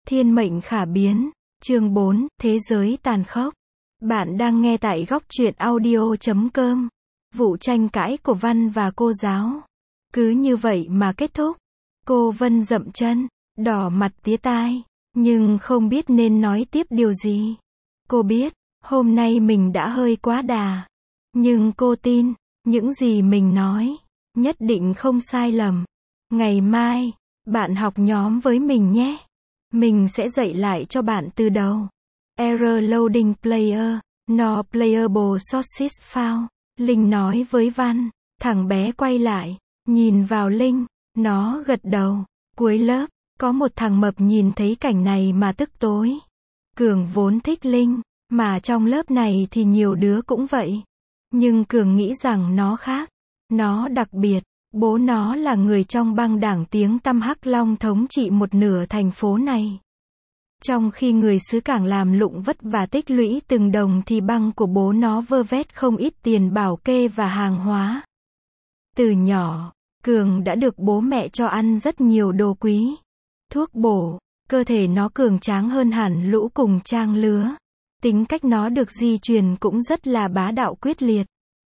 Thiên mệnh khả biến. Chương 4, Thế giới tàn khốc. Bạn đang nghe tại góc truyện audio.com. Vụ tranh cãi của Văn và cô giáo. Cứ như vậy mà kết thúc. Cô Vân dậm chân, đỏ mặt tía tai, nhưng không biết nên nói tiếp điều gì. Cô biết, hôm nay mình đã hơi quá đà. Nhưng cô tin, những gì mình nói, nhất định không sai lầm. Ngày mai, bạn học nhóm với mình nhé. Mình sẽ dạy lại cho bạn từ đầu. Error loading player, no playable sources found. Linh nói với Văn. Thằng bé quay lại, nhìn vào Linh, nó gật đầu. Cuối lớp, có một thằng mập nhìn thấy cảnh này mà tức tối. Cường vốn thích Linh, mà trong lớp này thì nhiều đứa cũng vậy. Nhưng Cường nghĩ rằng nó khác. Nó đặc biệt. Bố nó là người trong băng đảng tiếng tăm Hắc Long thống trị một nửa thành phố này. Trong khi người xứ Cảng làm lụng vất và tích lũy từng đồng thì băng của bố nó vơ vét không ít tiền bảo kê và hàng hóa. Từ nhỏ, Cường đã được bố mẹ cho ăn rất nhiều đồ quý. Thuốc bổ, cơ thể nó cường tráng hơn hẳn lũ cùng trang lứa. Tính cách nó được di truyền cũng rất là bá đạo quyết liệt.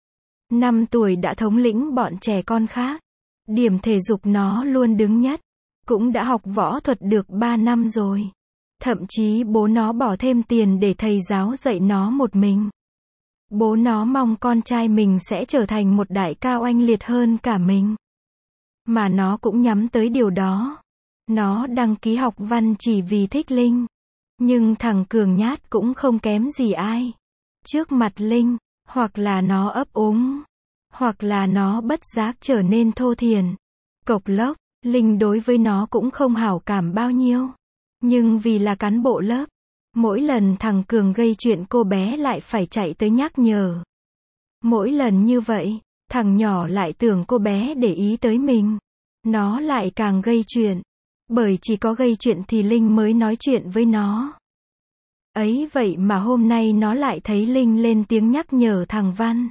5 tuổi đã thống lĩnh bọn trẻ con khác. Điểm thể dục nó luôn đứng nhất. Cũng đã học võ thuật được 3 năm rồi. Thậm chí bố nó bỏ thêm tiền để thầy giáo dạy nó một mình. Bố nó mong con trai mình sẽ trở thành một đại cao oanh liệt hơn cả mình. Mà nó cũng nhắm tới điều đó. Nó đăng ký học văn chỉ vì thích Linh. Nhưng thằng Cường nhát cũng không kém gì ai. Trước mặt Linh, hoặc là nó ấp úng, hoặc là nó bất giác trở nên thô thiển. Cộc lốc, Linh đối với nó cũng không hảo cảm bao nhiêu. Nhưng vì là cán bộ lớp, mỗi lần thằng Cường gây chuyện cô bé lại phải chạy tới nhắc nhở. Mỗi lần như vậy, thằng nhỏ lại tưởng cô bé để ý tới mình. Nó lại càng gây chuyện. Bởi chỉ có gây chuyện thì Linh mới nói chuyện với nó. Ấy vậy mà hôm nay nó lại thấy Linh lên tiếng nhắc nhở thằng Văn.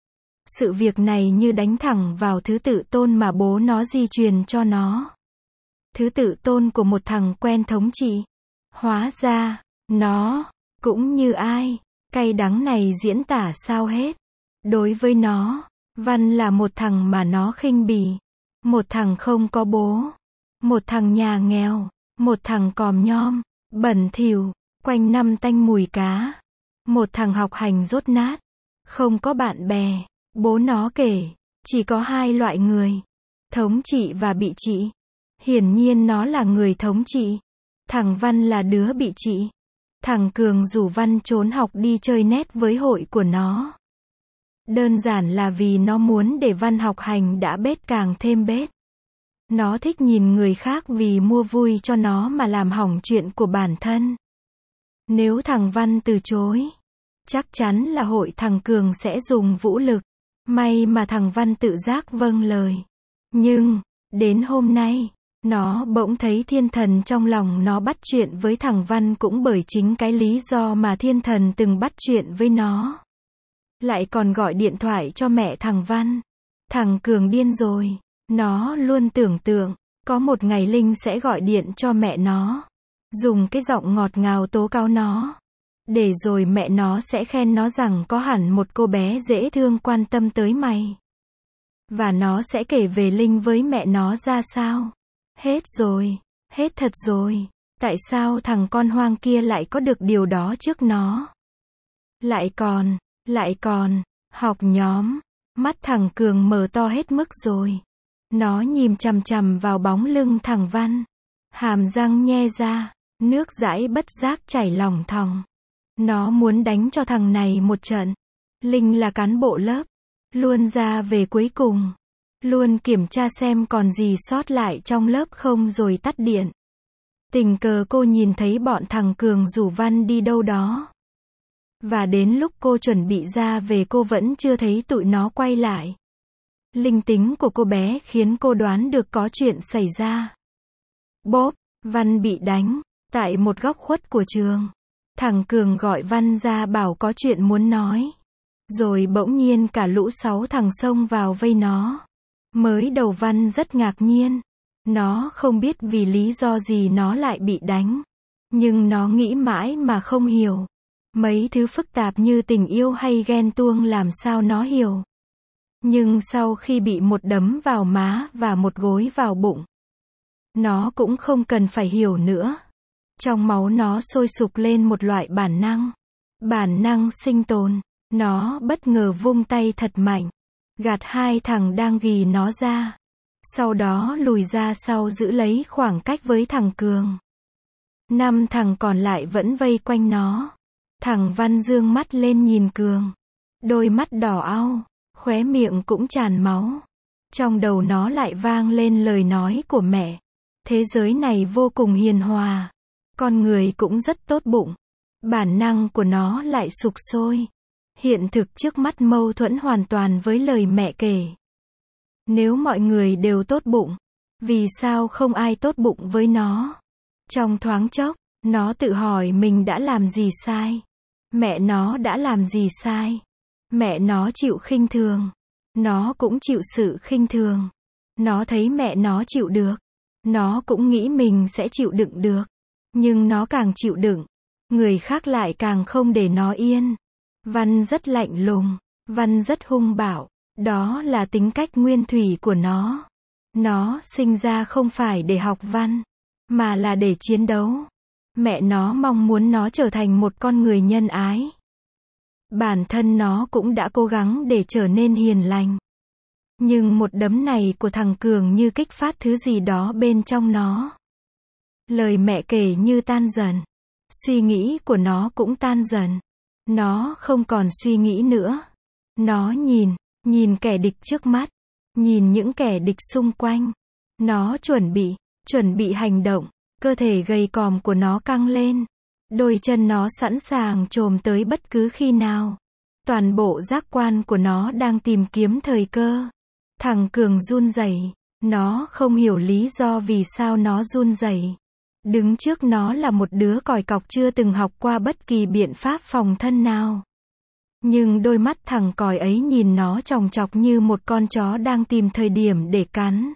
Sự việc này như đánh thẳng vào thứ tự tôn mà bố nó di truyền cho nó. Thứ tự tôn của một thằng quen thống trị. Hóa ra, nó, cũng như ai, cay đắng này diễn tả sao hết. Đối với nó, Văn là một thằng mà nó khinh bỉ. Một thằng không có bố. Một thằng nhà nghèo. Một thằng còm nhom, bẩn thỉu, quanh năm tanh mùi cá. Một thằng học hành dốt nát. Không có bạn bè. Bố nó kể, chỉ có 2 loại người. Thống trị và bị trị. Hiển nhiên nó là người thống trị. Thằng Văn là đứa bị trị. Thằng Cường rủ Văn trốn học đi chơi net với hội của nó. Đơn giản là vì nó muốn để Văn học hành đã bết càng thêm bết. Nó thích nhìn người khác vì mua vui cho nó mà làm hỏng chuyện của bản thân. Nếu thằng Văn từ chối, chắc chắn là hội thằng Cường sẽ dùng vũ lực. May mà thằng Văn tự giác vâng lời. Nhưng, đến hôm nay, nó bỗng thấy thiên thần trong lòng nó bắt chuyện với thằng Văn cũng bởi chính cái lý do mà thiên thần từng bắt chuyện với nó. Lại còn gọi điện thoại cho mẹ thằng Văn. Thằng Cường điên rồi. Nó luôn tưởng tượng, có một ngày Linh sẽ gọi điện cho mẹ nó. Dùng cái giọng ngọt ngào tố cáo nó. Để rồi mẹ nó sẽ khen nó rằng có hẳn một cô bé dễ thương quan tâm tới mày. Và nó sẽ kể về Linh với mẹ nó ra sao. Hết rồi. Hết thật rồi. Tại sao thằng con hoang kia lại có được điều đó trước nó? Lại còn, học nhóm. Mắt thằng Cường mở to hết mức rồi. Nó nhìn chằm chằm vào bóng lưng thằng Văn. Hàm răng nhe ra, nước dãi bất giác chảy lỏng thòng. Nó muốn đánh cho thằng này một trận. Linh là cán bộ lớp. Luôn ra về cuối cùng. Luôn kiểm tra xem còn gì sót lại trong lớp không rồi tắt điện. Tình cờ cô nhìn thấy bọn thằng Cường rủ Văn đi đâu đó. Và đến lúc cô chuẩn bị ra về cô vẫn chưa thấy tụi nó quay lại. Linh tính của cô bé khiến cô đoán được có chuyện xảy ra. Bốp, Văn bị đánh. Tại một góc khuất của trường. Thằng Cường gọi Văn ra bảo có chuyện muốn nói. Rồi bỗng nhiên cả lũ 6 thằng xông vào vây nó. Mới đầu Văn rất ngạc nhiên. Nó không biết vì lý do gì nó lại bị đánh. Nhưng nó nghĩ mãi mà không hiểu. Mấy thứ phức tạp như tình yêu hay ghen tuông làm sao nó hiểu. Nhưng sau khi bị một đấm vào má và một gối vào bụng, nó cũng không cần phải hiểu nữa. Trong máu nó sôi sục lên một loại bản năng sinh tồn. Nó bất ngờ vung tay thật mạnh, gạt hai thằng đang ghì nó ra. Sau đó lùi ra sau giữ lấy khoảng cách với thằng Cường. 5 thằng còn lại vẫn vây quanh nó. Thằng Văn dương mắt lên nhìn Cường. Đôi mắt đỏ au, khóe miệng cũng tràn máu. Trong đầu nó lại vang lên lời nói của mẹ. Thế giới này vô cùng hiền hòa. Con người cũng rất tốt bụng. Bản năng của nó lại sục sôi. Hiện thực trước mắt mâu thuẫn hoàn toàn với lời mẹ kể. Nếu mọi người đều tốt bụng, vì sao không ai tốt bụng với nó? Trong thoáng chốc, nó tự hỏi mình đã làm gì sai. Mẹ nó đã làm gì sai? Mẹ nó chịu khinh thường. Nó cũng chịu sự khinh thường. Nó thấy mẹ nó chịu được. Nó cũng nghĩ mình sẽ chịu đựng được. Nhưng nó càng chịu đựng, người khác lại càng không để nó yên. Văn rất lạnh lùng. Văn rất hung bạo. Đó là tính cách nguyên thủy của nó. Nó sinh ra không phải để học văn, mà là để chiến đấu. Mẹ nó mong muốn nó trở thành một con người nhân ái. Bản thân nó cũng đã cố gắng để trở nên hiền lành. Nhưng một đấm này của thằng Cường như kích phát thứ gì đó bên trong nó. Lời mẹ kể như tan dần. Suy nghĩ của nó cũng tan dần. Nó không còn suy nghĩ nữa. Nó nhìn kẻ địch trước mắt. Nhìn những kẻ địch xung quanh. Nó chuẩn bị hành động. Cơ thể gầy còm của nó căng lên. Đôi chân nó sẵn sàng chồm tới bất cứ khi nào. Toàn bộ giác quan của nó đang tìm kiếm thời cơ. Thằng Cường run rẩy. Nó không hiểu lý do vì sao nó run rẩy. Đứng trước nó là một đứa còi cọc chưa từng học qua bất kỳ biện pháp phòng thân nào. Nhưng đôi mắt thằng còi ấy nhìn nó chòng chọc như một con chó đang tìm thời điểm để cắn.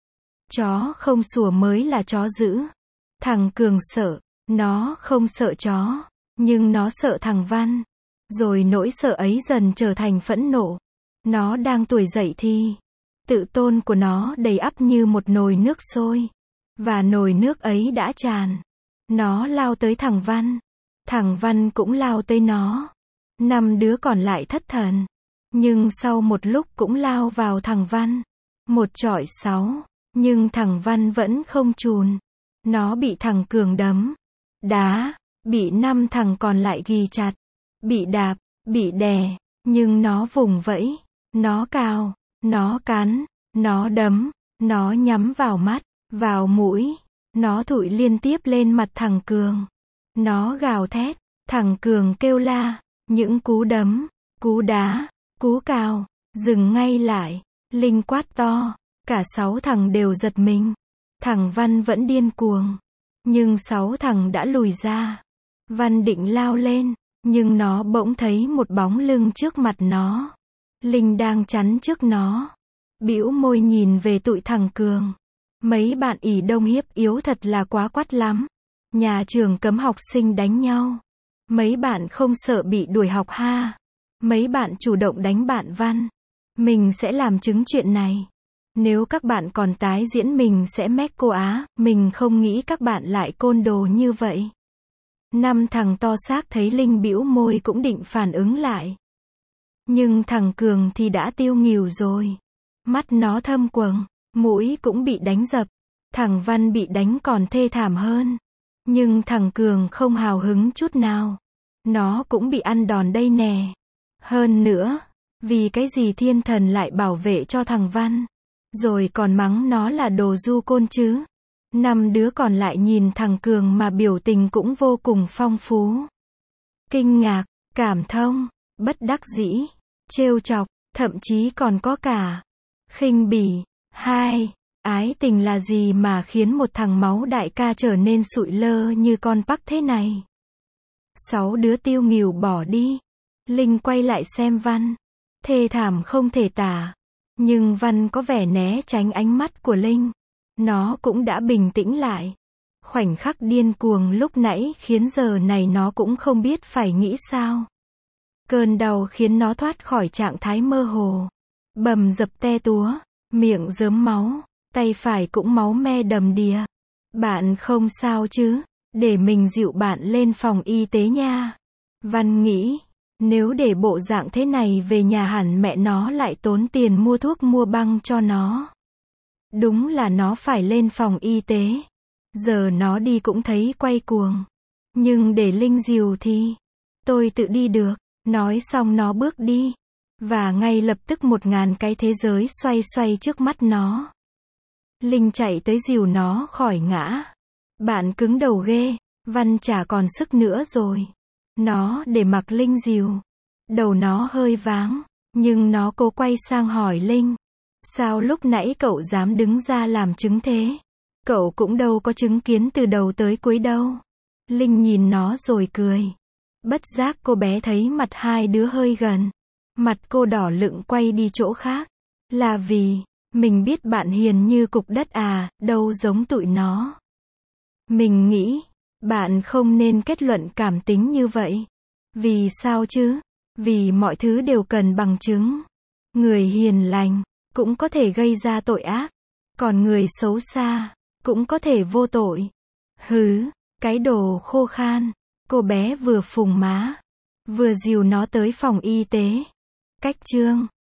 Chó không sủa mới là chó dữ. Thằng Cường sợ. Nó không sợ chó. Nhưng nó sợ thằng Văn. Rồi nỗi sợ ấy dần trở thành phẫn nộ. Nó đang tuổi dậy thì tự tôn của nó đầy ắp như một nồi nước sôi. Và nồi nước ấy đã tràn. Nó lao tới thằng Văn. Thằng Văn cũng lao tới nó. 5 đứa còn lại thất thần. Nhưng sau một lúc cũng lao vào thằng Văn. 1 chọi 6. Nhưng thằng Văn vẫn không chùn. Nó bị thằng Cường đấm, đá, bị 5 thằng còn lại ghì chặt, bị đạp, bị đè. Nhưng nó vùng vẫy, nó cào, nó cắn, nó đấm, nó nhắm vào mắt, vào mũi. Nó thụi liên tiếp lên mặt thằng Cường. Nó gào thét. Thằng Cường kêu la. Những cú đấm, cú đá, cú cào. Dừng ngay lại. Linh quát to. Cả 6 thằng đều giật mình. Thằng Văn vẫn điên cuồng. Nhưng 6 thằng đã lùi ra. Văn định lao lên. Nhưng nó bỗng thấy một bóng lưng trước mặt nó. Linh đang chắn trước nó. Bĩu môi nhìn về tụi thằng Cường. Mấy bạn ỷ đông hiếp yếu thật là quá quắt lắm. Nhà trường cấm học sinh đánh nhau. Mấy bạn không sợ bị đuổi học ha. Mấy bạn chủ động đánh bạn Văn. Mình sẽ làm chứng chuyện này. Nếu các bạn còn tái diễn mình sẽ mét cô Á. Mình không nghĩ các bạn lại côn đồ như vậy. 5 thằng to xác thấy Linh bĩu môi cũng định phản ứng lại. Nhưng thằng Cường thì đã tiêu nghỉu rồi. Mắt nó thâm quầng. Mũi cũng bị đánh dập. Thằng Văn bị đánh còn thê thảm hơn. Nhưng thằng Cường không hào hứng chút nào. Nó cũng bị ăn đòn đây nè. Hơn nữa, vì cái gì thiên thần lại bảo vệ cho thằng Văn. Rồi còn mắng nó là đồ du côn chứ. 5 đứa còn lại nhìn thằng Cường mà biểu tình cũng vô cùng phong phú. Kinh ngạc, cảm thông, bất đắc dĩ, trêu chọc, thậm chí còn có cả khinh bỉ. Ái tình là gì mà khiến một thằng máu đại ca trở nên sụi lơ như con pắc thế này? 6 đứa tiêu nghỉu bỏ đi. Linh quay lại xem Văn. Thê thảm không thể tả. Nhưng Văn có vẻ né tránh ánh mắt của Linh. Nó cũng đã bình tĩnh lại. Khoảnh khắc điên cuồng lúc nãy khiến giờ này nó cũng không biết phải nghĩ sao. Cơn đau khiến nó thoát khỏi trạng thái mơ hồ. Bầm dập te túa, miệng rớm máu, tay phải cũng máu me đầm đìa. Bạn không sao chứ? Để mình dịu bạn lên phòng y tế nha. Văn nghĩ, nếu để bộ dạng thế này về nhà hẳn mẹ nó lại tốn tiền mua thuốc mua băng cho nó. Đúng là nó phải lên phòng y tế. Giờ nó đi cũng thấy quay cuồng. Nhưng để Linh dìu thì tôi tự đi được. Nói xong nó bước đi. Và ngay lập tức 1000 cái thế giới xoay xoay trước mắt nó. Linh chạy tới dìu nó khỏi ngã. Bạn cứng đầu ghê. Văn chả còn sức nữa rồi. Nó để mặc Linh dìu. Đầu nó hơi váng. Nhưng nó cố quay sang hỏi Linh. Sao lúc nãy cậu dám đứng ra làm chứng thế? Cậu cũng đâu có chứng kiến từ đầu tới cuối đâu. Linh nhìn nó rồi cười. Bất giác cô bé thấy mặt hai đứa hơi gần. Mặt cô đỏ lựng quay đi chỗ khác. Là vì, mình biết bạn hiền như cục đất à, đâu giống tụi nó. Mình nghĩ, bạn không nên kết luận cảm tính như vậy. Vì sao chứ? Vì mọi thứ đều cần bằng chứng. Người hiền lành, cũng có thể gây ra tội ác. Còn người xấu xa, cũng có thể vô tội. Hứ, cái đồ khô khan. Cô bé vừa phùng má, vừa dìu nó tới phòng y tế. Cách chương